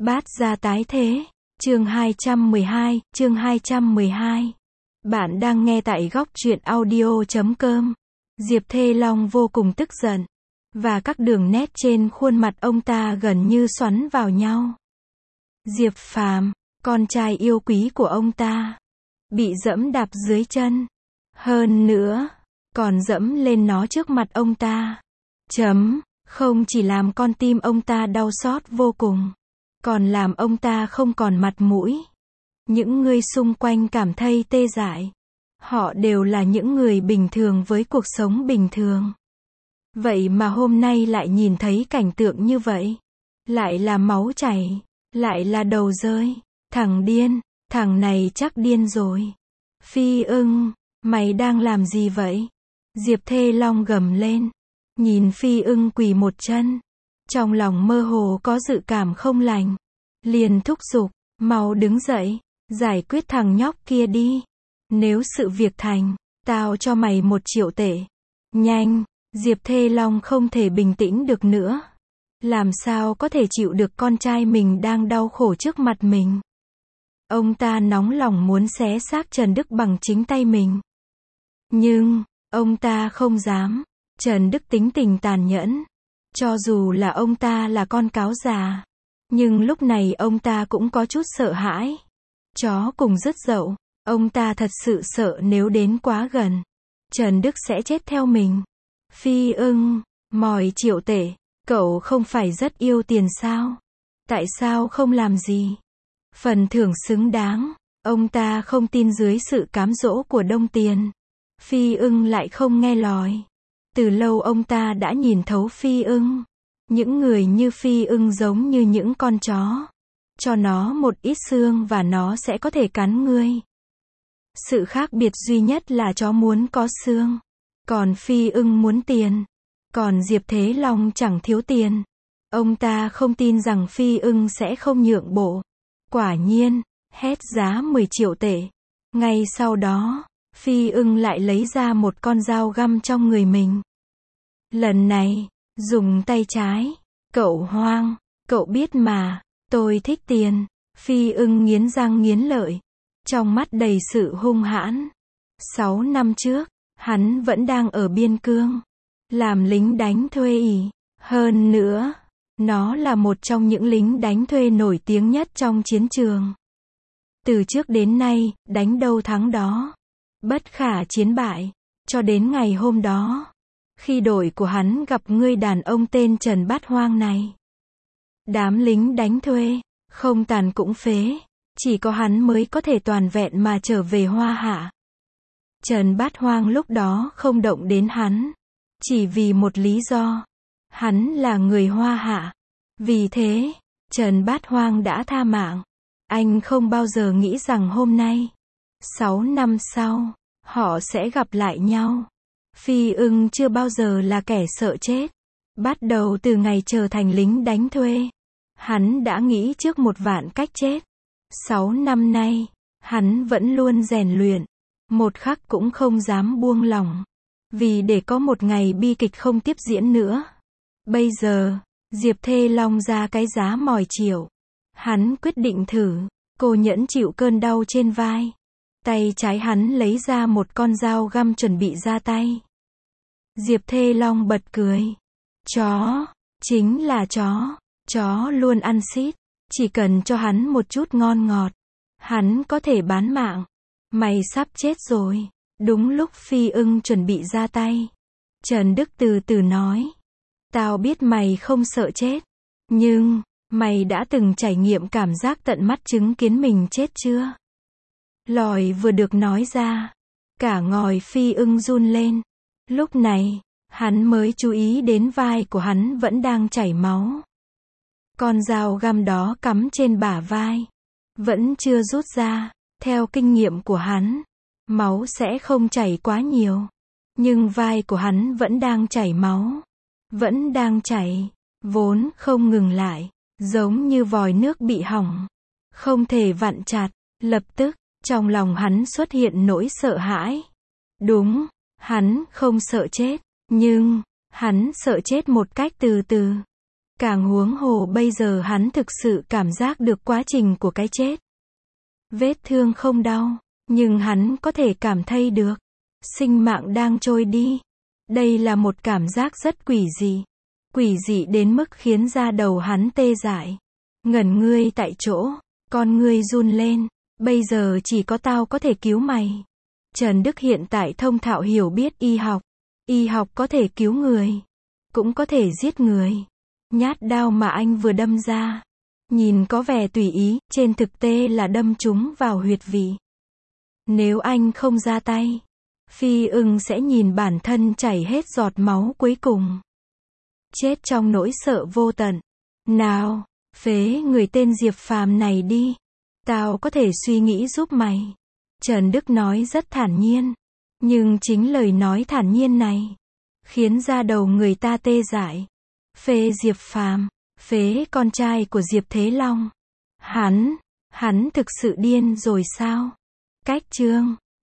Bát gia tái thế. Chương 212. Bạn đang nghe tại góc truyện audio.com. Diệp Thê Long vô cùng tức giận, và các đường nét trên khuôn mặt ông ta gần như xoắn vào nhau. Diệp Phàm, con trai yêu quý của ông ta, bị dẫm đạp dưới chân. Hơn nữa, còn dẫm lên nó trước mặt ông ta. Không chỉ làm con tim ông ta đau xót vô cùng, còn làm ông ta không còn mặt mũi. Những người xung quanh cảm thấy tê dại. Họ đều là những người bình thường với cuộc sống bình thường. Vậy mà hôm nay lại nhìn thấy cảnh tượng như vậy. Lại là máu chảy, lại là đầu rơi. Thằng điên, thằng này chắc điên rồi. Phi Ưng, mày đang làm gì vậy? Diệp Thê Long gầm lên, nhìn Phi Ưng quỳ một chân. Trong lòng mơ hồ có dự cảm không lành. Liền thúc giục, mau đứng dậy, giải quyết thằng nhóc kia đi. Nếu sự việc thành, tao cho mày 1 triệu tệ. Nhanh. Diệp Thê Long không thể bình tĩnh được nữa. Làm sao có thể chịu được con trai mình đang đau khổ trước mặt mình. Ông ta nóng lòng muốn xé xác Trần Đức bằng chính tay mình. Nhưng, ông ta không dám. Trần Đức tính tình tàn nhẫn. Cho dù là ông ta là con cáo già, nhưng lúc này ông ta cũng có chút sợ hãi. Chó cùng rứt dậu, ông ta thật sự sợ nếu đến quá gần, Trần Đức sẽ chết theo mình. Phi Ưng, mỏi triệu tệ, cậu không phải rất yêu tiền sao? Tại sao không làm gì? Phần thưởng xứng đáng, ông ta không tin dưới sự cám dỗ của Đông Tiền. Phi Ưng lại không nghe lòi. Từ lâu ông ta đã nhìn thấu Phi Ưng. Những người như Phi Ưng giống như những con chó. Cho nó một ít xương và nó sẽ có thể cắn ngươi. Sự khác biệt duy nhất là chó muốn có xương, còn Phi Ưng muốn tiền. Còn Diệp Thế Long chẳng thiếu tiền. Ông ta không tin rằng Phi Ưng sẽ không nhượng bộ. Quả nhiên, hét giá 10 triệu tệ. Ngay sau đó, Phi Ưng lại lấy ra một con dao găm trong người mình. Lần này, dùng tay trái. Cậu hoang, cậu biết mà, tôi thích tiền. Phi Ưng nghiến răng nghiến lợi, trong mắt đầy sự hung hãn. 6 năm trước, hắn vẫn đang ở biên cương, làm lính đánh thuê ỉ. Hơn nữa, nó là một trong những lính đánh thuê nổi tiếng nhất trong chiến trường. Từ trước đến nay, đánh đâu thắng đó, bất khả chiến bại. Cho đến ngày hôm đó, khi đội của hắn gặp người đàn ông tên Trần Bát Hoang này. Đám lính đánh thuê, không tàn cũng phế. Chỉ có hắn mới có thể toàn vẹn mà trở về Hoa Hạ. Trần Bát Hoang lúc đó không động đến hắn. Chỉ vì một lý do. Hắn là người Hoa Hạ. Vì thế, Trần Bát Hoang đã tha mạng. Anh không bao giờ nghĩ rằng hôm nay, 6 năm sau, họ sẽ gặp lại nhau. Phi Ưng chưa bao giờ là kẻ sợ chết. Bắt đầu từ ngày trở thành lính đánh thuê, hắn đã nghĩ trước 1 vạn cách chết. 6 năm nay, hắn vẫn luôn rèn luyện, một khắc cũng không dám buông lỏng, vì để có một ngày bi kịch không tiếp diễn nữa. Bây giờ, Diệp Thê Long ra cái giá mỏi triệu. Hắn quyết định thử. Cô nhẫn chịu cơn đau trên vai. Tay trái hắn lấy ra một con dao găm chuẩn bị ra tay. Diệp Thê Long bật cười. Chó, chính là chó. Chó luôn ăn xít. Chỉ cần cho hắn một chút ngon ngọt, hắn có thể bán mạng. Mày sắp chết rồi. Đúng lúc Phi Ưng chuẩn bị ra tay, Trần Đức từ từ nói. Tao biết mày không sợ chết. Nhưng, mày đã từng trải nghiệm cảm giác tận mắt chứng kiến mình chết chưa? Lời vừa được nói ra, cả ngòi Phi Ưng run lên. Lúc này, hắn mới chú ý đến vai của hắn vẫn đang chảy máu. Con dao găm đó cắm trên bả vai, vẫn chưa rút ra. Theo kinh nghiệm của hắn, máu sẽ không chảy quá nhiều. Nhưng vai của hắn vẫn đang chảy máu. Vẫn đang chảy, vốn không ngừng lại, giống như vòi nước bị hỏng, không thể vặn chặt. Lập tức, trong lòng hắn xuất hiện nỗi sợ hãi. Đúng, hắn không sợ chết, nhưng hắn sợ chết một cách từ từ. Càng huống hồ bây giờ hắn thực sự cảm giác được quá trình của cái chết. Vết thương không đau, nhưng hắn có thể cảm thấy được sinh mạng đang trôi đi. Đây là một cảm giác rất quỷ dị. Quỷ dị đến mức khiến da đầu hắn tê dại. Ngẩn ngươi tại chỗ, con ngươi run lên. Bây giờ chỉ có tao có thể cứu mày. Trần Đức hiện tại thông thạo hiểu biết y học. Y học có thể cứu người, cũng có thể giết người. Nhát đao mà anh vừa đâm ra, nhìn có vẻ tùy ý, trên thực tế là đâm chúng vào huyệt vị. Nếu anh không ra tay, Phi Ưng sẽ nhìn bản thân chảy hết giọt máu cuối cùng. Chết trong nỗi sợ vô tận. Nào, phế người tên Diệp Phàm này đi. Tao có thể suy nghĩ giúp mày. Trần Đức nói rất thản nhiên. Nhưng chính lời nói thản nhiên này khiến da đầu người ta tê dại. Phế Diệp Phàm, phế con trai của Diệp Thế Long. Hắn thực sự điên rồi sao? Cách chương